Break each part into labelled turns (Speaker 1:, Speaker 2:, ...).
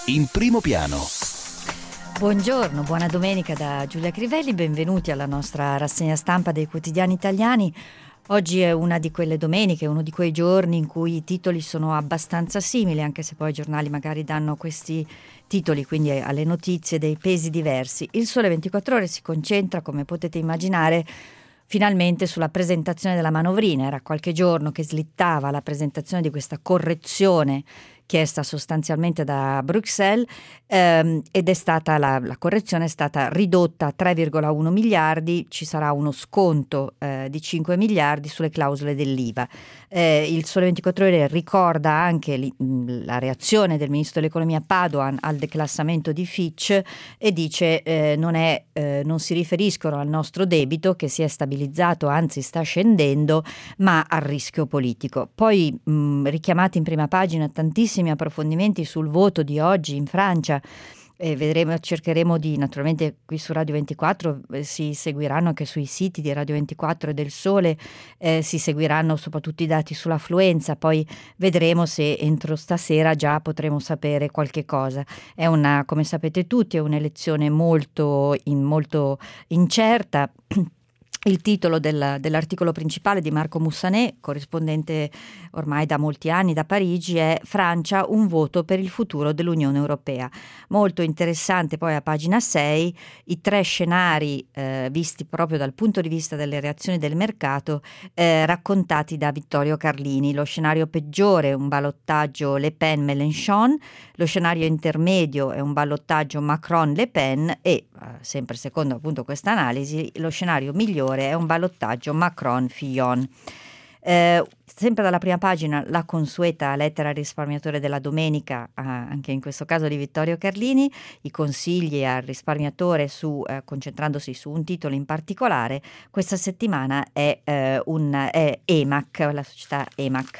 Speaker 1: In primo piano.
Speaker 2: Buongiorno, buona domenica da Giulia Crivelli, benvenuti alla nostra rassegna stampa dei quotidiani italiani. Oggi è una di quelle domeniche, uno di quei giorni in cui i titoli sono abbastanza simili, anche se poi i giornali magari danno questi titoli, quindi alle notizie dei pesi diversi. Il Sole 24 Ore si concentra, come potete immaginare, finalmente sulla presentazione della manovrina. Era qualche giorno che slittava la presentazione di questa correzione chiesta sostanzialmente da Bruxelles ed è stata la correzione è stata ridotta a 3,1 miliardi, ci sarà uno sconto di 5 miliardi sulle clausole dell'IVA. Il Sole 24 Ore ricorda anche la reazione del ministro dell'economia Padoan al declassamento di Fitch e dice non si riferiscono al nostro debito che si è stabilizzato, anzi sta scendendo, ma al rischio politico. Poi richiamati in prima pagina tantissimi approfondimenti sul voto di oggi in Francia. Cercheremo di, naturalmente qui su Radio 24 si seguiranno anche sui siti di Radio 24 e del Sole, si seguiranno soprattutto i dati sull'affluenza, poi vedremo se entro stasera già potremo sapere qualche cosa. È come sapete tutti, è un'elezione molto incerta. Il titolo dell'articolo principale di Marco Mussanè, corrispondente ormai da molti anni da Parigi, è Francia, un voto per il futuro dell'Unione Europea. Molto interessante poi a pagina 6 i tre scenari visti proprio dal punto di vista delle reazioni del mercato raccontati da Vittorio Carlini. Lo scenario peggiore è un ballottaggio Le Pen-Mélenchon, lo scenario intermedio è un ballottaggio Macron-Le Pen e, sempre secondo appunto questa analisi, lo scenario migliore è un ballottaggio Macron-Fillon. Sempre dalla prima pagina la consueta lettera al risparmiatore della domenica, anche in questo caso di Vittorio Carlini, i consigli al risparmiatore concentrandosi su un titolo in particolare. Questa settimana è EMAC, la società EMAC.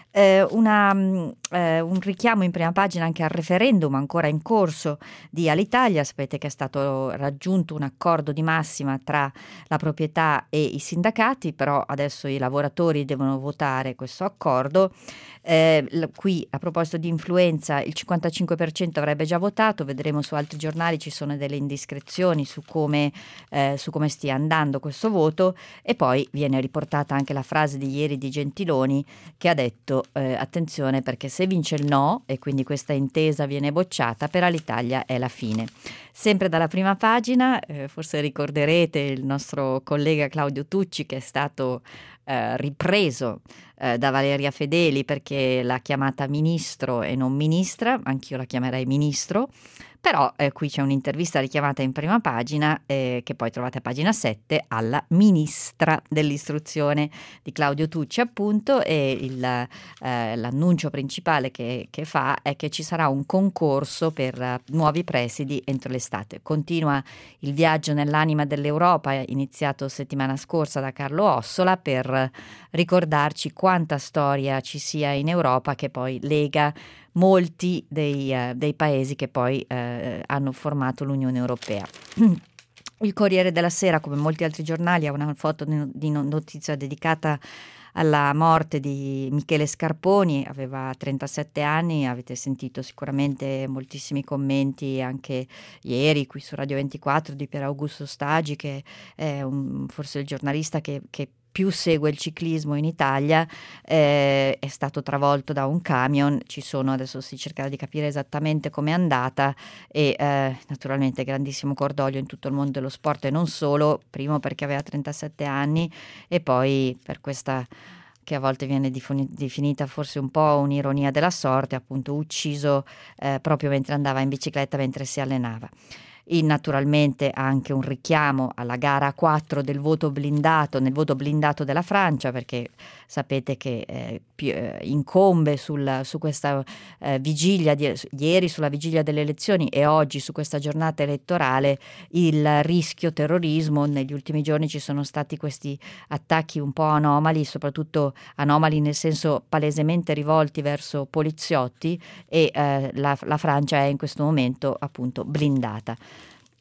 Speaker 2: Un richiamo in prima pagina anche al referendum ancora in corso di Alitalia. Sapete che è stato raggiunto un accordo di massima tra la proprietà e i sindacati, però adesso i lavoratori devono votare questo accordo. Qui a proposito di influenza il 55% avrebbe già votato, vedremo su altri giornali, ci sono delle indiscrezioni su come stia andando questo voto, e poi viene riportata anche la frase di ieri di Gentiloni che ha detto attenzione perché se vince il no e quindi questa intesa viene bocciata, per Alitalia è la fine. Sempre dalla prima pagina, forse ricorderete il nostro collega Claudio Tucci che è stato ripreso da Valeria Fedeli perché l'ha chiamata ministro e non ministra, anch'io la chiamerei ministro, però qui c'è un'intervista richiamata in prima pagina che poi trovate a pagina 7 alla ministra dell'istruzione di Claudio Tucci appunto, e l'annuncio principale che fa è che ci sarà un concorso per nuovi presidi entro l'estate. Continua il viaggio nell'anima dell'Europa iniziato settimana scorsa da Carlo Ossola per ricordarci quanta storia ci sia in Europa che poi lega molti dei paesi che poi hanno formato l'Unione Europea. Il Corriere della Sera, come molti altri giornali, ha una foto di notizia dedicata alla morte di Michele Scarponi, aveva 37 anni, avete sentito sicuramente moltissimi commenti anche ieri qui su Radio 24 di Pier Augusto Stagi, che è forse il giornalista che più segue il ciclismo in Italia. È stato travolto da un camion, adesso si cercherà di capire esattamente com'è andata e naturalmente grandissimo cordoglio in tutto il mondo dello sport e non solo, primo perché aveva 37 anni e poi per questa che a volte viene definita forse un po' un'ironia della sorte, appunto ucciso proprio mentre andava in bicicletta, mentre si allenava. Naturalmente anche un richiamo alla gara 4 del voto blindato, nel voto blindato della Francia, perché sapete che incombe su questa vigilia ieri sulla vigilia delle elezioni e oggi su questa giornata elettorale il rischio terrorismo. Negli ultimi giorni ci sono stati questi attacchi un po' anomali, soprattutto anomali nel senso palesemente rivolti verso poliziotti, e la Francia è in questo momento appunto blindata.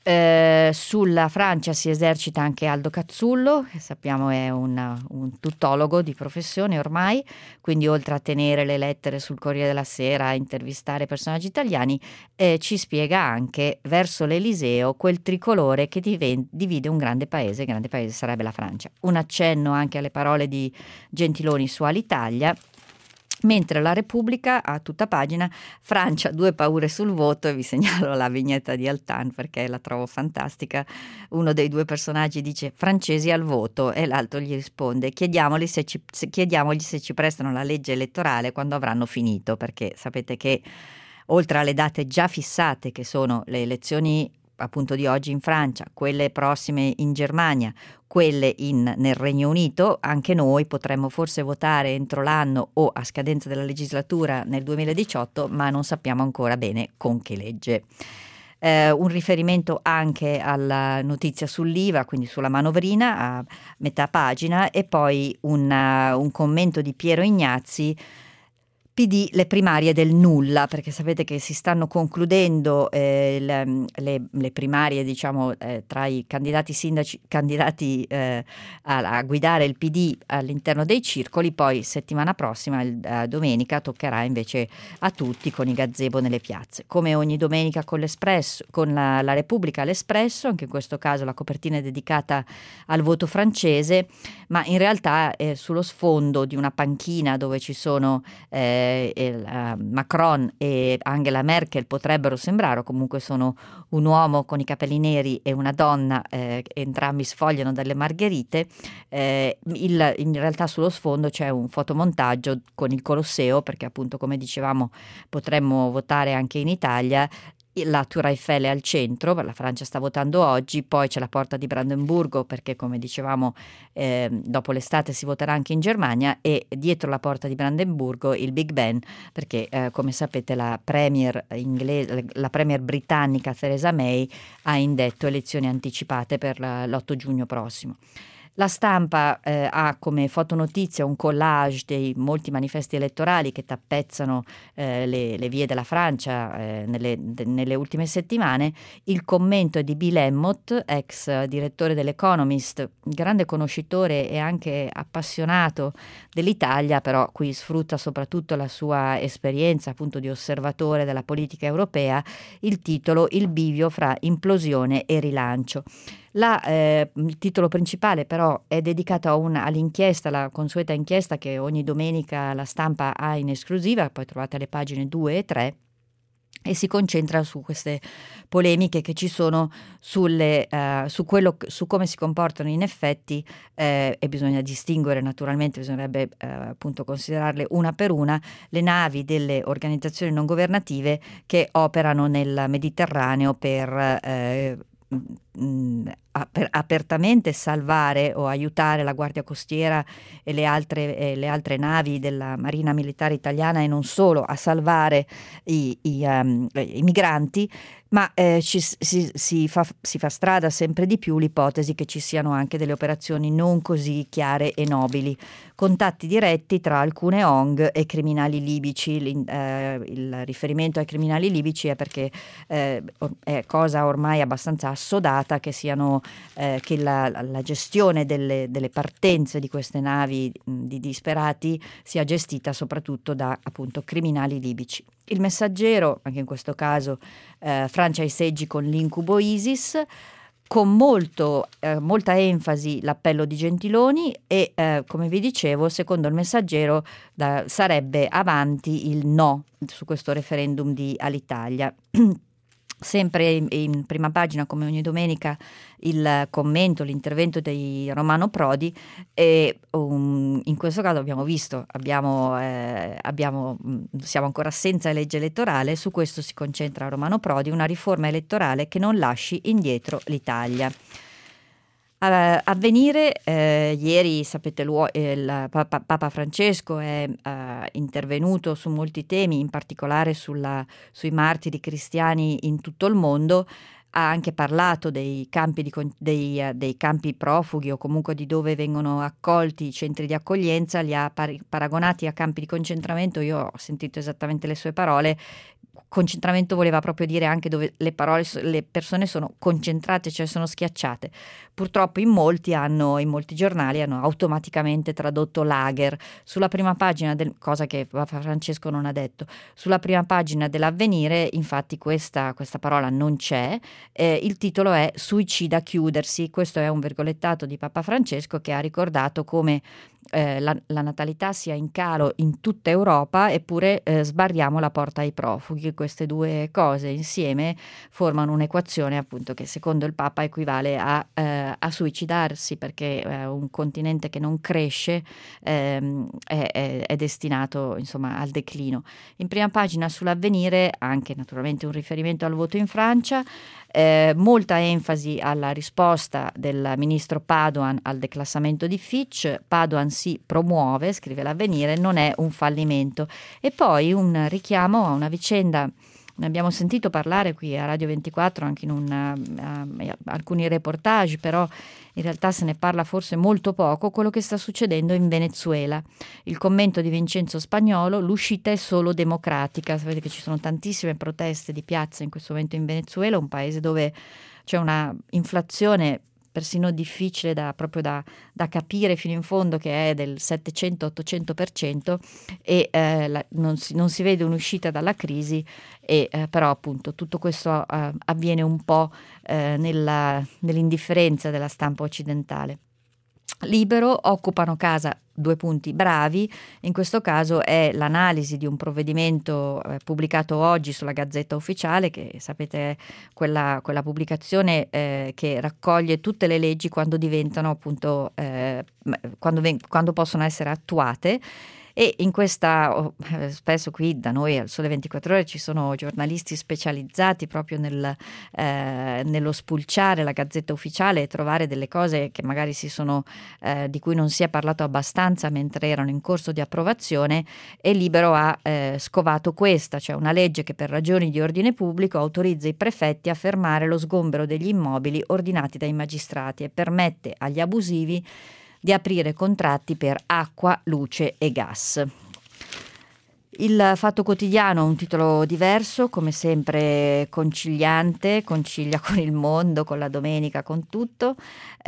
Speaker 2: Sulla Francia si esercita anche Aldo Cazzullo, che sappiamo è un tuttologo di professione ormai, quindi oltre a tenere le lettere sul Corriere della Sera, a intervistare personaggi italiani, ci spiega anche verso l'Eliseo quel tricolore che divide un grande paese, il grande paese sarebbe la Francia. Un accenno anche alle parole di Gentiloni su Alitalia. Mentre la Repubblica, a tutta pagina, Francia, 2 paure sul voto, e vi segnalo la vignetta di Altan perché la trovo fantastica. Uno dei 2 personaggi dice francesi al voto e l'altro gli risponde chiediamogli se ci prestano la legge elettorale quando avranno finito, perché sapete che oltre alle date già fissate, che sono le elezioni appunto di oggi in Francia, quelle prossime in Germania, quelle nel Regno Unito, anche noi potremmo forse votare entro l'anno o a scadenza della legislatura nel 2018, ma non sappiamo ancora bene con che legge. Un riferimento anche alla notizia sull'IVA, quindi sulla manovrina a metà pagina, e poi un commento di Piero Ignazzi. PD, le primarie del nulla, perché sapete che si stanno concludendo le primarie, diciamo, tra i candidati sindaci, candidati a guidare il PD all'interno dei circoli. Poi settimana prossima, domenica, toccherà invece a tutti con i gazebo nelle piazze. Come ogni domenica con l'Espresso, con la Repubblica l'Espresso, anche in questo caso la copertina è dedicata al voto francese, ma in realtà è sullo sfondo di una panchina dove ci sono Macron e Angela Merkel potrebbero sembrare, o comunque sono un uomo con i capelli neri e una donna, entrambi sfogliano dalle margherite. In realtà sullo sfondo c'è un fotomontaggio con il Colosseo, perché appunto, come dicevamo, potremmo votare anche in Italia. La Tour Eiffel è al centro, la Francia sta votando oggi, poi c'è la porta di Brandenburgo perché, come dicevamo, dopo l'estate si voterà anche in Germania, e dietro la porta di Brandenburgo il Big Ben, perché come sapete la premier britannica Theresa May ha indetto elezioni anticipate per l'8 giugno prossimo. La Stampa ha come fotonotizia un collage dei molti manifesti elettorali che tappezzano le vie della Francia nelle ultime settimane. Il commento è di Bill Emmott, ex direttore dell'Economist, grande conoscitore e anche appassionato dell'Italia, però qui sfrutta soprattutto la sua esperienza appunto di osservatore della politica europea. Il titolo: Il bivio fra implosione e rilancio. Il titolo principale però è dedicato all'inchiesta, la consueta inchiesta che ogni domenica la Stampa ha in esclusiva, poi trovate le pagine 2 e 3, e si concentra su queste polemiche che ci sono su come si comportano in effetti, e bisogna distinguere, naturalmente bisognerebbe appunto considerarle una per una, le navi delle organizzazioni non governative che operano nel Mediterraneo per apertamente salvare o aiutare la Guardia Costiera e le altre navi della Marina Militare Italiana, e non solo, a salvare i migranti, ma si fa strada sempre di più l'ipotesi che ci siano anche delle operazioni non così chiare e nobili, contatti diretti tra alcune ONG e criminali libici. Il riferimento ai criminali libici è perché è cosa ormai abbastanza assodata che siano che la gestione delle partenze di queste navi di disperati sia gestita soprattutto da appunto criminali libici. Il Messaggero, anche in questo caso, Francia ai seggi con l'incubo ISIS, con molta enfasi l'appello di Gentiloni, e come vi dicevo, secondo il Messaggero sarebbe avanti il no su questo referendum di Alitalia. Sempre in prima pagina, come ogni domenica, il commento, l'intervento di Romano Prodi, e in questo caso siamo ancora senza legge elettorale. Su questo si concentra Romano Prodi: una riforma elettorale che non lasci indietro l'Italia. Avvenire, ieri sapete Papa Francesco è intervenuto su molti temi, in particolare sui martiri cristiani in tutto il mondo. Ha anche parlato dei campi dei campi profughi, o comunque di dove vengono accolti i centri di accoglienza, li ha paragonati a campi di concentramento. Io ho sentito esattamente le sue parole: concentramento voleva proprio dire anche dove le persone sono concentrate, cioè sono schiacciate. Purtroppo in molti giornali hanno automaticamente tradotto lager. Sulla prima pagina, cosa che Papa Francesco non ha detto, sulla prima pagina dell'Avvenire infatti questa parola non c'è, il titolo è Suicida chiudersi. Questo è un virgolettato di Papa Francesco che ha ricordato come la natalità sia in calo in tutta Europa, eppure sbarriamo la porta ai profughi. Queste due cose insieme formano un'equazione appunto che secondo il Papa equivale a suicidarsi, perché un continente che non cresce è destinato insomma al declino. In prima pagina sull'Avvenire anche naturalmente un riferimento al voto in Francia, molta enfasi alla risposta del ministro Padoan al declassamento di Fitch. Padoan si promuove, scrive l'Avvenire, non è un fallimento. E poi un richiamo a una vicenda, ne abbiamo sentito parlare qui a Radio 24 anche in alcuni reportage, però in realtà se ne parla forse molto poco, quello che sta succedendo in Venezuela. Il commento di Vincenzo Spagnolo: l'uscita è solo democratica. Sapete che ci sono tantissime proteste di piazza in questo momento in Venezuela, un paese dove c'è una inflazione persino difficile proprio da capire fino in fondo, che è del 700-800%, e non si vede un'uscita dalla crisi, e però appunto tutto questo avviene un po' nell'indifferenza della stampa occidentale. Libero, occupano casa, due punti, bravi. In questo caso è l'analisi di un provvedimento pubblicato oggi sulla Gazzetta Ufficiale, che sapete è quella pubblicazione che raccoglie tutte le leggi quando diventano appunto quando possono essere attuate. E in questa, spesso qui da noi al Sole 24 Ore ci sono giornalisti specializzati proprio nello spulciare la Gazzetta Ufficiale e trovare delle cose che magari di cui non si è parlato abbastanza mentre erano in corso di approvazione, e Libero ha scovato questa, cioè una legge che per ragioni di ordine pubblico autorizza i prefetti a fermare lo sgombero degli immobili ordinati dai magistrati e permette agli abusivi di aprire contratti per acqua, luce e gas. Il Fatto Quotidiano ha un titolo diverso, come sempre conciliante, concilia con il mondo, con la domenica, con tutto.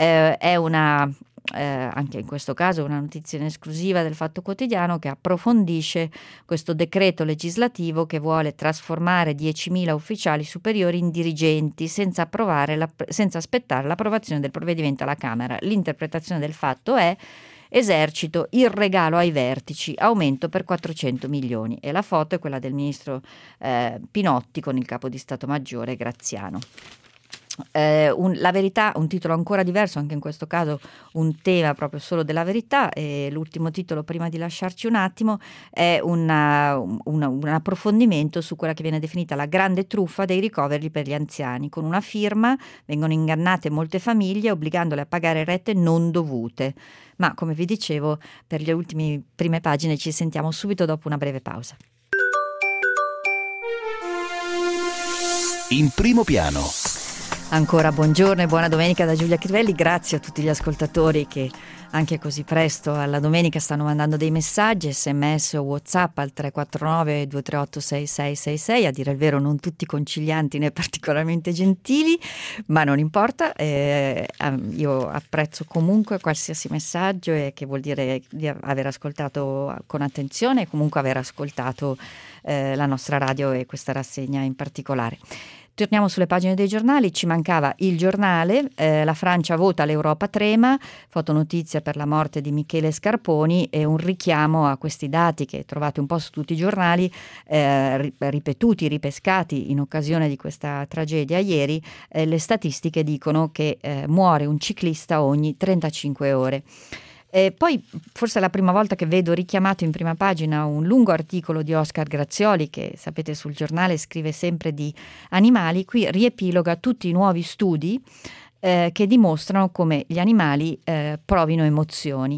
Speaker 2: Anche in questo caso una notizia in esclusiva del Fatto Quotidiano, che approfondisce questo decreto legislativo che vuole trasformare 10.000 ufficiali superiori in dirigenti senza aspettare l'approvazione del provvedimento alla Camera. L'interpretazione del fatto è: esercito, il regalo ai vertici, aumento per 400 milioni. E la foto è quella del ministro Pinotti con il capo di Stato Maggiore Graziano. La Verità, un titolo ancora diverso, anche in questo caso un tema proprio solo della Verità, e l'ultimo titolo, prima di lasciarci un attimo, è un approfondimento su quella che viene definita la grande truffa dei ricoveri per gli anziani. Con una firma vengono ingannate molte famiglie obbligandole a pagare rette non dovute. Ma come vi dicevo, per le ultime prime pagine ci sentiamo subito dopo una breve pausa.
Speaker 1: In primo piano.
Speaker 2: Ancora buongiorno e buona domenica da Giulia Crivelli. Grazie a tutti gli ascoltatori che anche così presto alla domenica stanno mandando dei messaggi, SMS o WhatsApp al 349 238 6666. A dire il vero non tutti concilianti né particolarmente gentili, ma non importa, io apprezzo comunque qualsiasi messaggio, e che vuol dire di aver ascoltato con attenzione e comunque aver ascoltato la nostra radio e questa rassegna in particolare. Torniamo sulle pagine dei giornali. Ci mancava Il Giornale, la Francia vota, l'Europa trema, fotonotizia per la morte di Michele Scarponi, e un richiamo a questi dati che trovate un po' su tutti i giornali, ripetuti, ripescati in occasione di questa tragedia ieri. Le statistiche dicono che muore un ciclista ogni 35 ore. Poi forse è la prima volta che vedo richiamato in prima pagina un lungo articolo di Oscar Grazioli, che sapete sul Giornale scrive sempre di animali. Qui riepiloga tutti i nuovi studi che dimostrano come gli animali provino emozioni.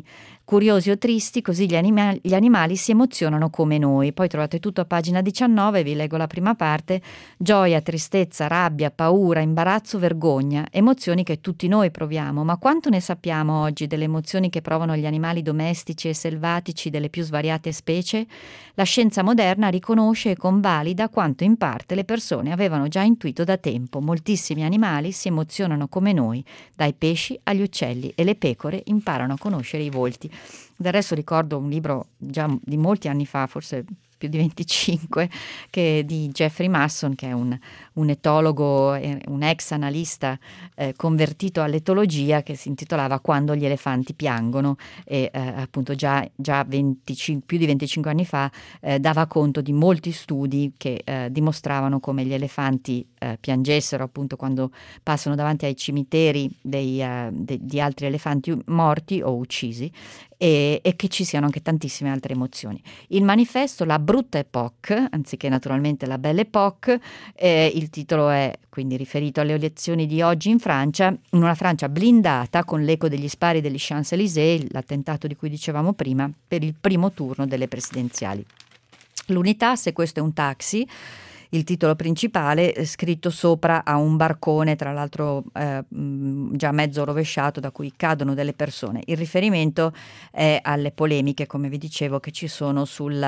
Speaker 2: curiosi o tristi, così gli animali si emozionano come noi. Poi trovate tutto a pagina 19, vi leggo la prima parte: gioia, tristezza, rabbia, paura, imbarazzo, vergogna, emozioni che tutti noi proviamo, ma quanto ne sappiamo oggi delle emozioni che provano gli animali domestici e selvatici delle più svariate specie? La scienza moderna riconosce e convalida quanto in parte le persone avevano già intuito da tempo. Moltissimi animali si emozionano come noi, dai pesci agli uccelli, e le pecore imparano a conoscere i volti. Del resto ricordo un libro già di molti anni fa, forse più di 25, di Jeffrey Masson, che è un etologo, un ex analista convertito all'etologia, che si intitolava Quando gli elefanti piangono, e appunto già più di 25 anni fa dava conto di molti studi che dimostravano come gli elefanti piangessero appunto quando passano davanti ai cimiteri di altri elefanti morti o uccisi, e che ci siano anche tantissime altre emozioni. Il manifesto La brutta époque, anziché naturalmente la belle époque, il titolo è quindi riferito alle elezioni di oggi in Francia, in una Francia blindata con l'eco degli spari degli Champs-Élysées, l'attentato di cui dicevamo prima, per il primo turno delle presidenziali. L'Unità, se questo è un taxi, il titolo principale, scritto sopra a un barcone, tra l'altro già mezzo rovesciato, da cui cadono delle persone. Il riferimento è alle polemiche, come vi dicevo, che ci sono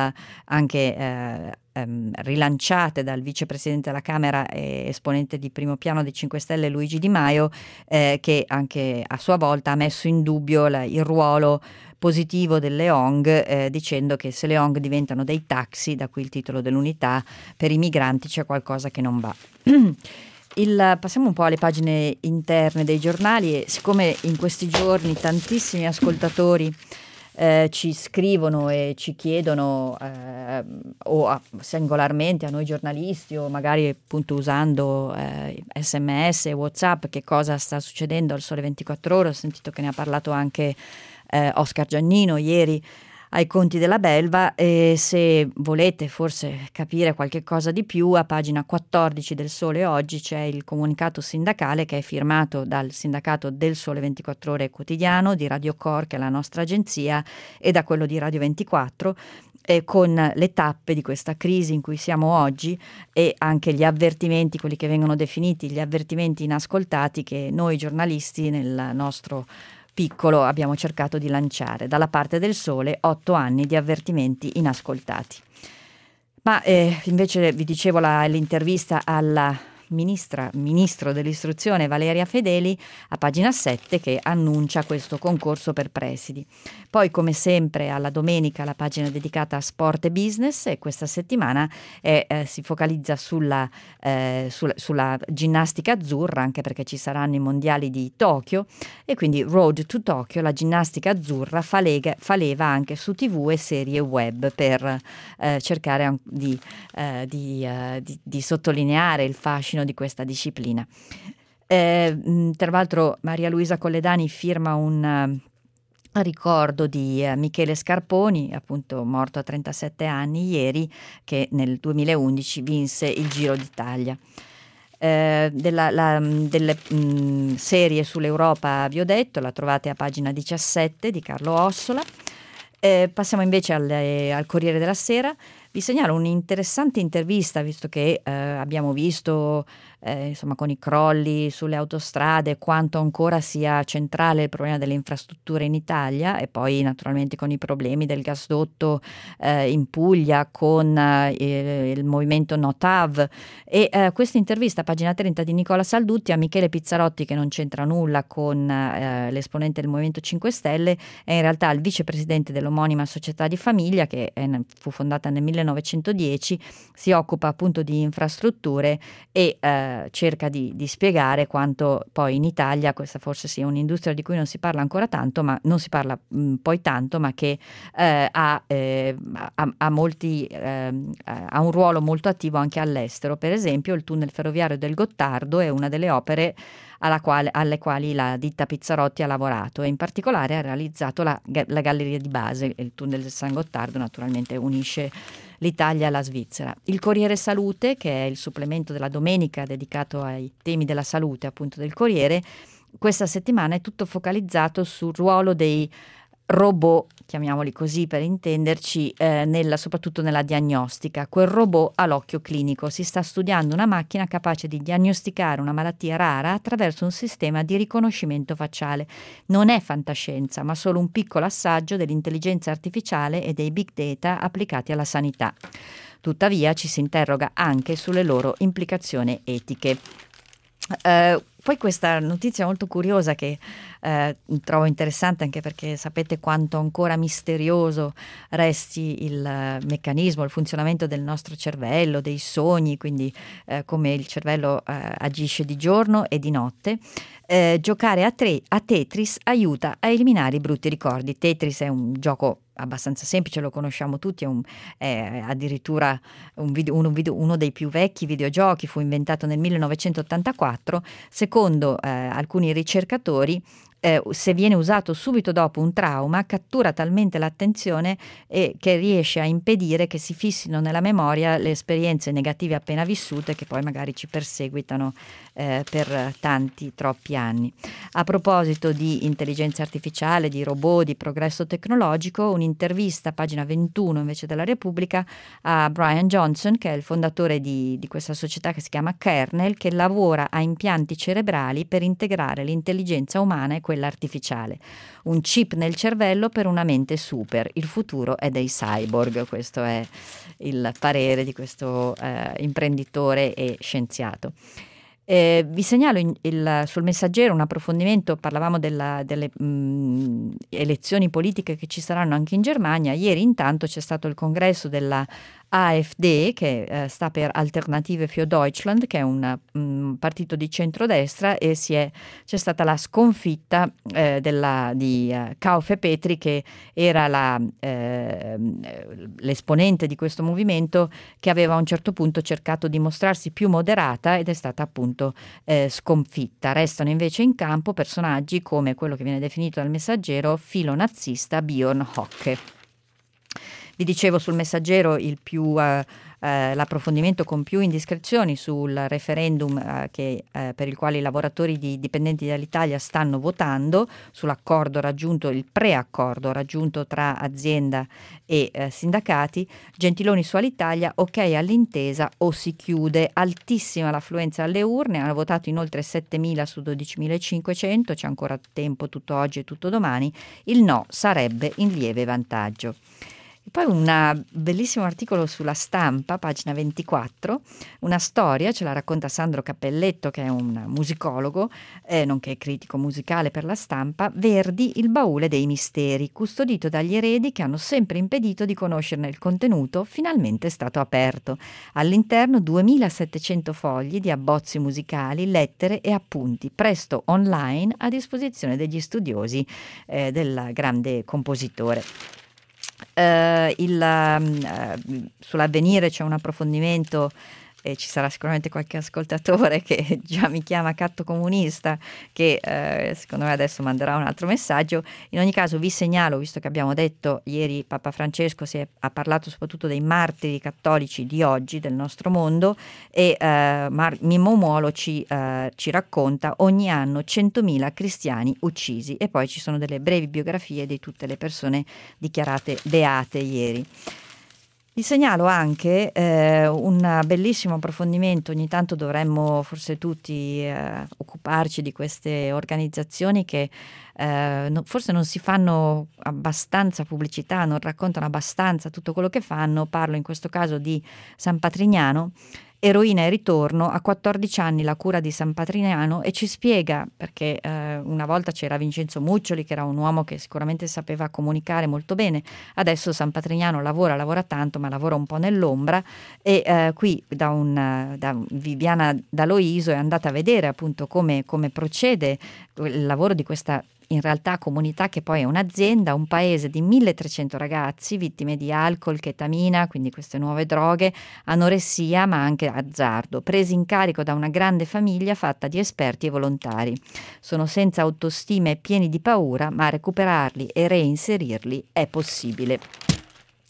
Speaker 2: anche rilanciate dal vicepresidente della Camera e esponente di primo piano dei 5 Stelle Luigi Di Maio, che anche a sua volta ha messo in dubbio il ruolo positivo delle ONG, dicendo che se le ONG diventano dei taxi, da qui il titolo dell'Unità, per i migranti c'è qualcosa che non va. Passiamo un po' alle pagine interne dei giornali, e siccome in questi giorni tantissimi ascoltatori ci scrivono e ci chiedono singolarmente a noi giornalisti, o magari appunto usando SMS e WhatsApp, che cosa sta succedendo al Sole 24 Ore. Ho sentito che ne ha parlato anche Oscar Giannino ieri ai Conti della Belva, e se volete forse capire qualche cosa di più, a pagina 14 del Sole oggi c'è il comunicato sindacale, che è firmato dal sindacato del Sole 24 Ore Quotidiano, di Radio Cor, che è la nostra agenzia, e da quello di Radio 24, con le tappe di questa crisi in cui siamo oggi, e anche gli avvertimenti, quelli che vengono definiti gli avvertimenti inascoltati, che noi giornalisti nel nostro piccolo abbiamo cercato di lanciare. Dalla parte del Sole, 8 anni di avvertimenti inascoltati. Ma invece vi dicevo l'intervista alla ministro dell'istruzione Valeria Fedeli, a pagina 7, che annuncia questo concorso per presidi. Poi, come sempre, alla domenica la pagina dedicata a sport e business, e questa settimana si focalizza sulla ginnastica azzurra, anche perché ci saranno i mondiali di Tokyo, e quindi Road to Tokyo, la ginnastica azzurra fa leva anche su TV e serie web per cercare di sottolineare il fascino di questa disciplina. Tra l'altro Maria Luisa Colledani firma un ricordo di Michele Scarponi, appunto morto a 37 anni ieri, che nel 2011 vinse il Giro d'Italia. Delle serie sull'Europa vi ho detto, la trovate a pagina 17 di Carlo Ossola. Passiamo invece al Corriere della Sera. Vi segnalo un'interessante intervista, visto che abbiamo visto insomma, con i crolli sulle autostrade, quanto ancora sia centrale il problema delle infrastrutture in Italia, e poi naturalmente con i problemi del gasdotto in Puglia, con il movimento No TAV. E questa intervista, pagina 30, di Nicola Saldutti a Michele Pizzarotti, che non c'entra nulla con l'esponente del Movimento 5 Stelle, è in realtà il vicepresidente dell'omonima società di famiglia, che fu fondata nel 1910, si occupa appunto di infrastrutture e cerca di spiegare quanto poi in Italia questa forse sia un'industria di cui non si parla ancora tanto, ma non si parla poi tanto, ma che ha un ruolo molto attivo anche all'estero. Per esempio il tunnel ferroviario del Gottardo è una delle opere alle quali la ditta Pizzarotti ha lavorato, e in particolare ha realizzato la galleria di base. Il tunnel del San Gottardo naturalmente unisce l'Italia alla Svizzera. Il Corriere Salute, che è il supplemento della domenica dedicato ai temi della salute appunto del Corriere, questa settimana è tutto focalizzato sul ruolo dei robot, chiamiamoli così per intenderci, soprattutto nella diagnostica. Quel robot ha l'occhio clinico. Si sta studiando una macchina capace di diagnosticare una malattia rara attraverso un sistema di riconoscimento facciale. Non è fantascienza, ma solo un piccolo assaggio dell'intelligenza artificiale e dei big data applicati alla sanità. Tuttavia ci si interroga anche sulle loro implicazioni etiche. Poi questa notizia molto curiosa che trovo interessante, anche perché sapete quanto ancora misterioso resti il meccanismo, il funzionamento del nostro cervello, dei sogni, quindi come il cervello agisce di giorno e di notte. Giocare a Tetris aiuta a eliminare i brutti ricordi. Tetris è un gioco abbastanza semplice, lo conosciamo tutti, è addirittura uno dei più vecchi videogiochi, fu inventato nel 1984, secondo alcuni ricercatori. Se viene usato subito dopo un trauma, cattura talmente l'attenzione che riesce a impedire che si fissino nella memoria le esperienze negative appena vissute, che poi magari ci perseguitano per troppi anni. A proposito di intelligenza artificiale, di robot, di progresso tecnologico, un'intervista, pagina 21 invece della Repubblica, a Brian Johnson, che è il fondatore di questa società che si chiama Kernel, che lavora a impianti cerebrali per integrare l'intelligenza umana e quella artificiale. Un chip nel cervello per una mente super. Il futuro è dei cyborg. Questo è il parere di questo imprenditore e scienziato. Vi segnalo sul Messaggero un approfondimento. Parlavamo delle elezioni politiche che ci saranno anche in Germania. Ieri intanto c'è stato il congresso della AfD, che sta per Alternative für Deutschland, che è un partito di centrodestra, e c'è stata la sconfitta di Kaufe Petri, che era l'esponente di questo movimento, che aveva a un certo punto cercato di mostrarsi più moderata ed è stata appunto sconfitta. Restano invece in campo personaggi come quello che viene definito dal Messaggero filonazista Björn Höcke. Vi dicevo sul Messaggero l'approfondimento con più indiscrezioni sul referendum per il quale i lavoratori dipendenti dall'Italia stanno votando, sull'accordo raggiunto, il preaccordo raggiunto tra azienda e sindacati. Gentiloni su Alitalia, ok all'intesa o si chiude. Altissima l'affluenza alle urne, hanno votato in oltre 7.000 su 12.500, c'è ancora tempo tutto oggi e tutto domani. Il no sarebbe in lieve vantaggio. E poi un bellissimo articolo sulla Stampa, pagina 24, una storia, ce la racconta Sandro Cappelletto, che è un musicologo, nonché critico musicale per la Stampa. Verdi, il baule dei misteri, custodito dagli eredi che hanno sempre impedito di conoscerne il contenuto, finalmente è stato aperto. All'interno 2.700 fogli di abbozzi musicali, lettere e appunti, presto online a disposizione degli studiosi del grande compositore. Sull'Avvenire c'è un approfondimento e ci sarà sicuramente qualche ascoltatore che già mi chiama catto comunista, che secondo me adesso manderà un altro messaggio. In ogni caso vi segnalo, visto che abbiamo detto ieri Papa Francesco ha parlato soprattutto dei martiri cattolici di oggi del nostro mondo, e Mimmo Muolo ci racconta ogni anno 100.000 cristiani uccisi, e poi ci sono delle brevi biografie di tutte le persone dichiarate beate ieri. Vi segnalo anche un bellissimo approfondimento. Ogni tanto dovremmo forse tutti occuparci di queste organizzazioni che forse non si fanno abbastanza pubblicità, non raccontano abbastanza tutto quello che fanno. Parlo in questo caso di San Patrignano, Eroina e ritorno, a 14 anni la cura di San Patrignano, e ci spiega perché una volta c'era Vincenzo Muccioli, che era un uomo che sicuramente sapeva comunicare molto bene. Adesso San Patrignano lavora tanto, ma lavora un po' nell'ombra, e qui da Viviana D'Aloiso è andata a vedere appunto come procede il lavoro di questa in realtà comunità, che poi è un'azienda, un paese di 1.300 ragazzi vittime di alcol, chetamina, quindi queste nuove droghe, anoressia, ma anche azzardo, presi in carico da una grande famiglia fatta di esperti e volontari. Sono senza autostima e pieni di paura, ma recuperarli e reinserirli è possibile.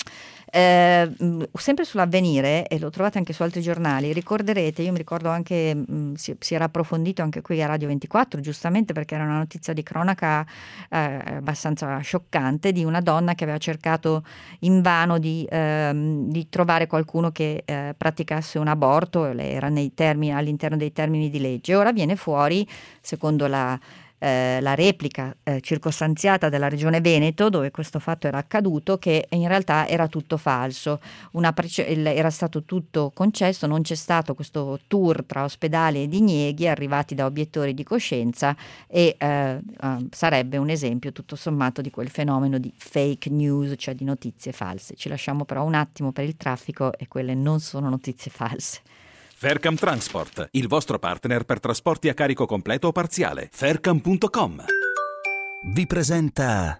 Speaker 2: Sempre sull'Avvenire, e lo trovate anche su altri giornali, ricorderete, io mi ricordo anche, si era approfondito anche qui a Radio 24, giustamente perché era una notizia di cronaca abbastanza scioccante, di una donna che aveva cercato invano di trovare qualcuno che praticasse un aborto, lei era all'interno dei termini di legge. Ora viene fuori, secondo la replica circostanziata della Regione Veneto, dove questo fatto era accaduto, che in realtà era tutto falso, era stato tutto concesso, non c'è stato questo tour tra ospedali e dinieghi arrivati da obiettori di coscienza, e sarebbe un esempio tutto sommato di quel fenomeno di fake news, cioè di notizie false. Ci lasciamo però un attimo per il traffico, e quelle non sono notizie false.
Speaker 1: Faircam Transport, il vostro partner per trasporti a carico completo o parziale. Faircam.com vi presenta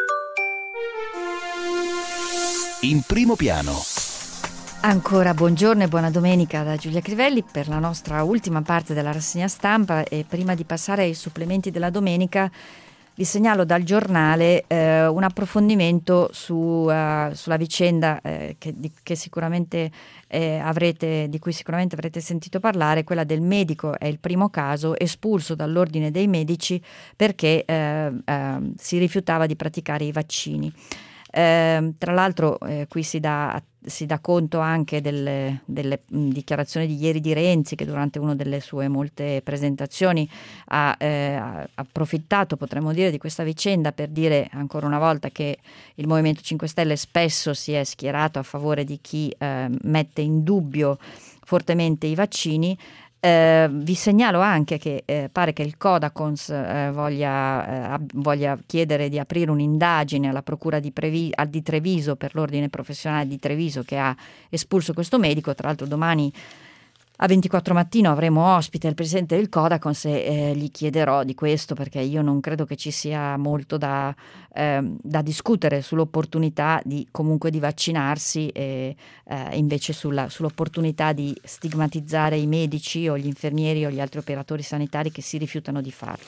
Speaker 1: In primo piano.
Speaker 2: Ancora buongiorno e buona domenica da Giulia Crivelli per la nostra ultima parte della rassegna stampa, e prima di passare ai supplementi della domenica vi segnalo dal giornale un approfondimento sulla vicenda che sicuramente di cui sicuramente avrete sentito parlare, quella del medico, è il primo caso, espulso dall'ordine dei medici perché si rifiutava di praticare i vaccini. Tra l'altro qui si dà conto anche delle dichiarazioni di ieri di Renzi, che durante una delle sue molte presentazioni ha approfittato, potremmo dire, di questa vicenda per dire ancora una volta che il Movimento 5 Stelle spesso si è schierato a favore di chi mette in dubbio fortemente i vaccini. Vi segnalo anche che pare che il Codacons voglia chiedere di aprire un'indagine alla Procura di Treviso, per l'Ordine Professionale di Treviso, che ha espulso questo medico. Tra l'altro domani a 24 Mattino avremo ospite il presidente del Codacons e gli chiederò di questo, perché io non credo che ci sia molto da discutere sull'opportunità comunque di vaccinarsi, e invece sull'opportunità di stigmatizzare i medici o gli infermieri o gli altri operatori sanitari che si rifiutano di farlo.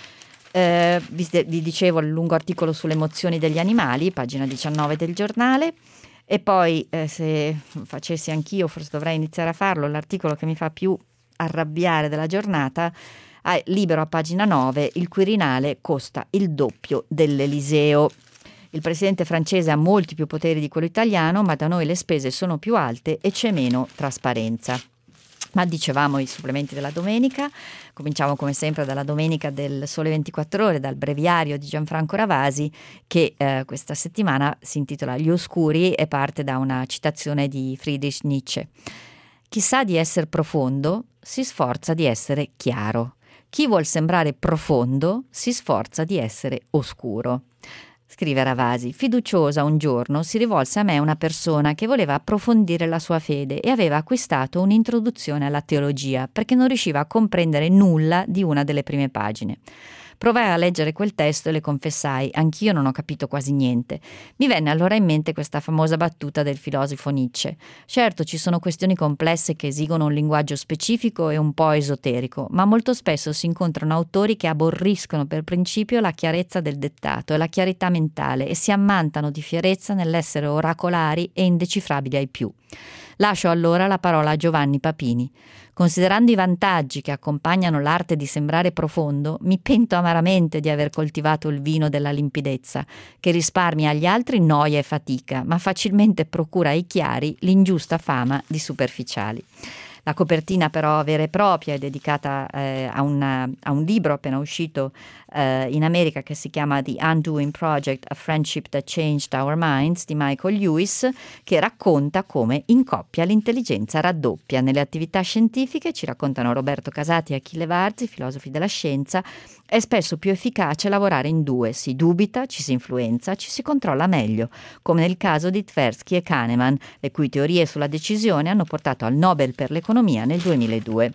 Speaker 2: Vi dicevo il lungo articolo sulle emozioni degli animali, pagina 19 del giornale. E poi se facessi anch'io, forse dovrei iniziare a farlo, l'articolo che mi fa più arrabbiare della giornata, Libero a pagina 9, il Quirinale costa il doppio dell'Eliseo. Il presidente francese ha molti più poteri di quello italiano, ma da noi le spese sono più alte e c'è meno trasparenza. Ma dicevamo i supplementi della domenica. Cominciamo come sempre dalla domenica del Sole 24 Ore, dal breviario di Gianfranco Ravasi, che questa settimana si intitola Gli Oscuri e parte da una citazione di Friedrich Nietzsche. Chi sa di essere profondo si sforza di essere chiaro. Chi vuol sembrare profondo si sforza di essere oscuro. Scrive Ravasi: fiduciosa un giorno si rivolse a me una persona che voleva approfondire la sua fede e aveva acquistato un'introduzione alla teologia perché non riusciva a comprendere nulla di una delle prime pagine. Provai a leggere quel testo e le confessai: anch'io non ho capito quasi niente. Mi venne allora in mente questa famosa battuta del filosofo Nietzsche: certo, ci sono questioni complesse che esigono un linguaggio specifico e un po' esoterico, ma molto spesso si incontrano autori che aborriscono per principio la chiarezza del dettato e la chiarità mentale e si ammantano di fierezza nell'essere oracolari e indecifrabili ai più. Lascio allora la parola a Giovanni Papini. Considerando i vantaggi che accompagnano l'arte di sembrare profondo, mi pento amaramente di aver coltivato il vino della limpidezza, che risparmia agli altri noia e fatica, ma facilmente procura ai chiari l'ingiusta fama di superficiali. La copertina però vera e propria è dedicata a un libro appena uscito in America che si chiama The Undoing Project, A Friendship That Changed Our Minds, di Michael Lewis, che racconta come in coppia l'intelligenza raddoppia. Nelle attività scientifiche, ci raccontano Roberto Casati e Achille Varzi, filosofi della scienza, è spesso più efficace lavorare in due, si dubita, ci si influenza, ci si controlla meglio, come nel caso di Tversky e Kahneman, le cui teorie sulla decisione hanno portato al Nobel per l'economia nel 2002.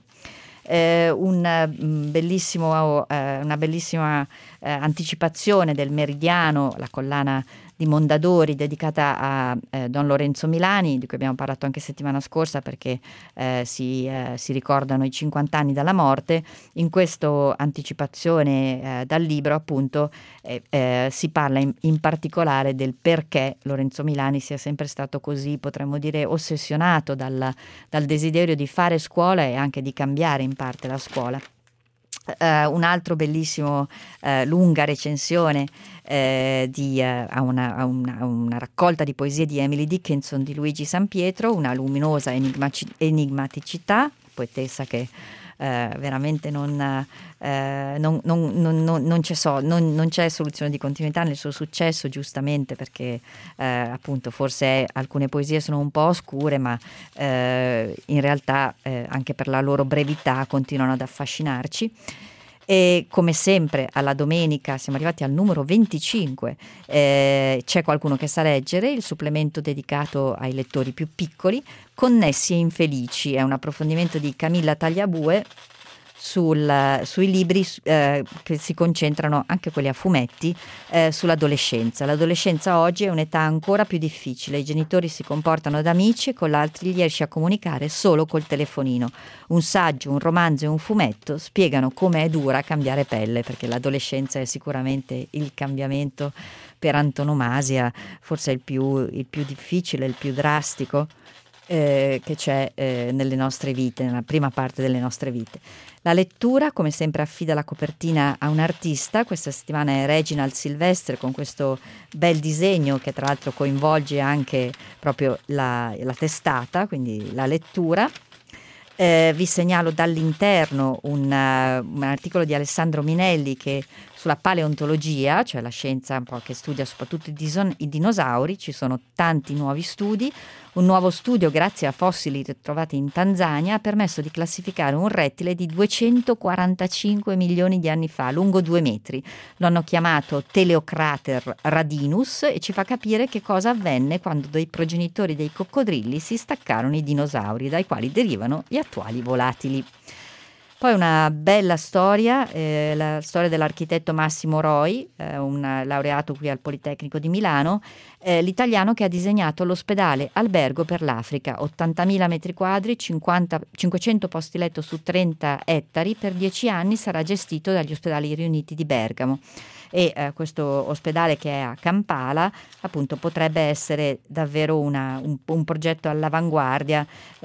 Speaker 2: Una bellissima anticipazione del Meridiano, la collana di Mondadori dedicata a Don Lorenzo Milani, di cui abbiamo parlato anche settimana scorsa perché si ricordano i 50 anni dalla morte. In questa anticipazione dal libro appunto si parla in particolare del perché Lorenzo Milani sia sempre stato così, potremmo dire, ossessionato dal desiderio di fare scuola e anche di cambiare in parte la scuola. Un altro bellissimo lunga recensione a una raccolta di poesie di Emily Dickinson di Luigi Sampietro, una luminosa enigmaticità, poetessa che veramente non c'è soluzione di continuità nel suo successo, giustamente perché appunto forse alcune poesie sono un po' oscure, ma in realtà anche per la loro brevità continuano ad affascinarci. E come sempre alla domenica siamo arrivati al numero 25, c'è qualcuno che sa leggere, il supplemento dedicato ai lettori più piccoli, Connessi e infelici, è un approfondimento di Camilla Tagliabue sui libri che si concentrano, anche quelli a fumetti, sull'adolescenza. L'adolescenza oggi è un'età ancora più difficile, i genitori si comportano da amici e con l'altri riesci a comunicare solo col telefonino. Un saggio, un romanzo e un fumetto spiegano come è dura cambiare pelle, perché l'adolescenza è sicuramente il cambiamento per antonomasia, forse il più difficile, il più drastico che c'è nelle nostre vite, nella prima parte delle nostre vite. La lettura, come sempre, affida la copertina a un artista. Questa settimana è Reginald Silvestre con questo bel disegno che tra l'altro coinvolge anche proprio la testata, quindi la lettura. Vi segnalo dall'interno un articolo di Alessandro Minelli sulla paleontologia, cioè la scienza un po' che studia soprattutto i dinosauri. Ci sono tanti nuovi studi. Un nuovo studio, grazie a fossili ritrovati in Tanzania, ha permesso di classificare un rettile di 245 milioni di anni fa, lungo 2 metri. Lo hanno chiamato Teleocrater radinus e ci fa capire che cosa avvenne quando dei progenitori dei coccodrilli si staccarono i dinosauri, dai quali derivano gli attuali volatili. Poi una bella storia, la storia dell'architetto Massimo Roi, un laureato qui al Politecnico di Milano, l'italiano che ha disegnato l'ospedale albergo per l'Africa, 80.000 metri quadri, 500 posti letto su 30 ettari, per 10 anni sarà gestito dagli ospedali riuniti di Bergamo. E questo ospedale, che è a Kampala, appunto potrebbe essere davvero un progetto all'avanguardia,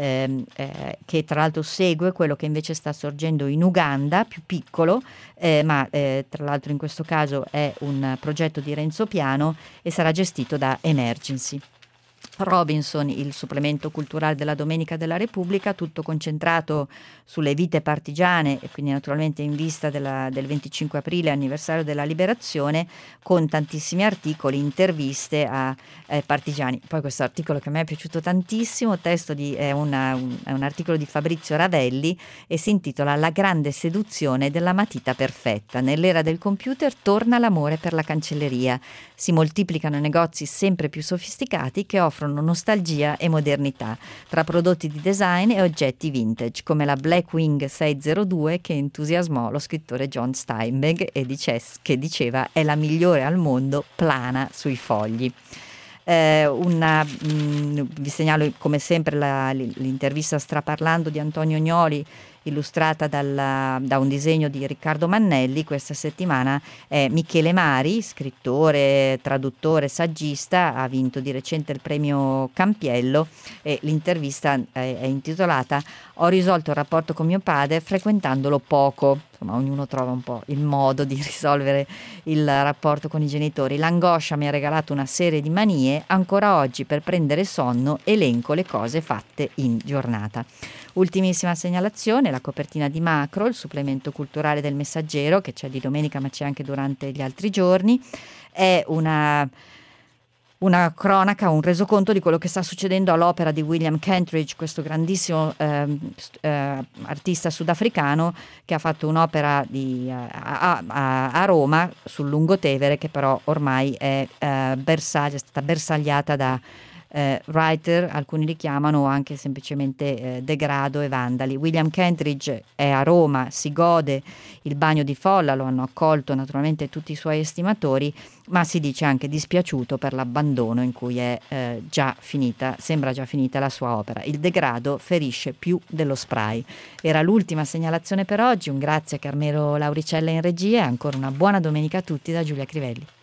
Speaker 2: che tra l'altro segue quello che invece sta sorgendo in Uganda, più piccolo, ma tra l'altro in questo caso è un progetto di Renzo Piano e sarà gestito da Emergency. Robinson, il supplemento culturale della Domenica della Repubblica, tutto concentrato sulle vite partigiane e quindi naturalmente in vista del 25 aprile, anniversario della liberazione, con tantissimi articoli, interviste a partigiani. Poi questo articolo che a me è piaciuto tantissimo, è un articolo di Fabrizio Ravelli e si intitola La grande seduzione della matita perfetta. Nell'era del computer torna l'amore per la cancelleria. Si moltiplicano negozi sempre più sofisticati che offrono nostalgia e modernità tra prodotti di design e oggetti vintage, come la Blackwing 602 che entusiasmò lo scrittore John Steinbeck e che diceva è la migliore al mondo, plana sui fogli. Vi segnalo come sempre l'intervista straparlando di Antonio Gnoli, illustrata da un disegno di Riccardo Mannelli. Questa settimana è Michele Mari, scrittore, traduttore, saggista, ha vinto di recente il premio Campiello e l'intervista è intitolata Ho risolto il rapporto con mio padre frequentandolo poco. Insomma, ognuno trova un po' il modo di risolvere il rapporto con i genitori. L'angoscia mi ha regalato una serie di manie, ancora oggi per prendere sonno elenco le cose fatte in giornata. Ultimissima segnalazione, la copertina di Macro, il supplemento culturale del Messaggero, che c'è di domenica ma c'è anche durante gli altri giorni, è una cronaca, un resoconto di quello che sta succedendo all'opera di William Kentridge, questo grandissimo artista sudafricano che ha fatto un'opera a Roma sul Lungotevere, che però ormai è stata bersagliata writer, alcuni li chiamano, o anche semplicemente degrado e vandali. William Kentridge è a Roma, si gode il bagno di folla, lo hanno accolto naturalmente tutti i suoi estimatori, ma si dice anche dispiaciuto per l'abbandono in cui è sembra già finita la sua opera. Il degrado ferisce più dello spray. Era l'ultima segnalazione per oggi, un grazie a Carmelo Lauricella in regia e ancora una buona domenica a tutti da Giulia Crivelli.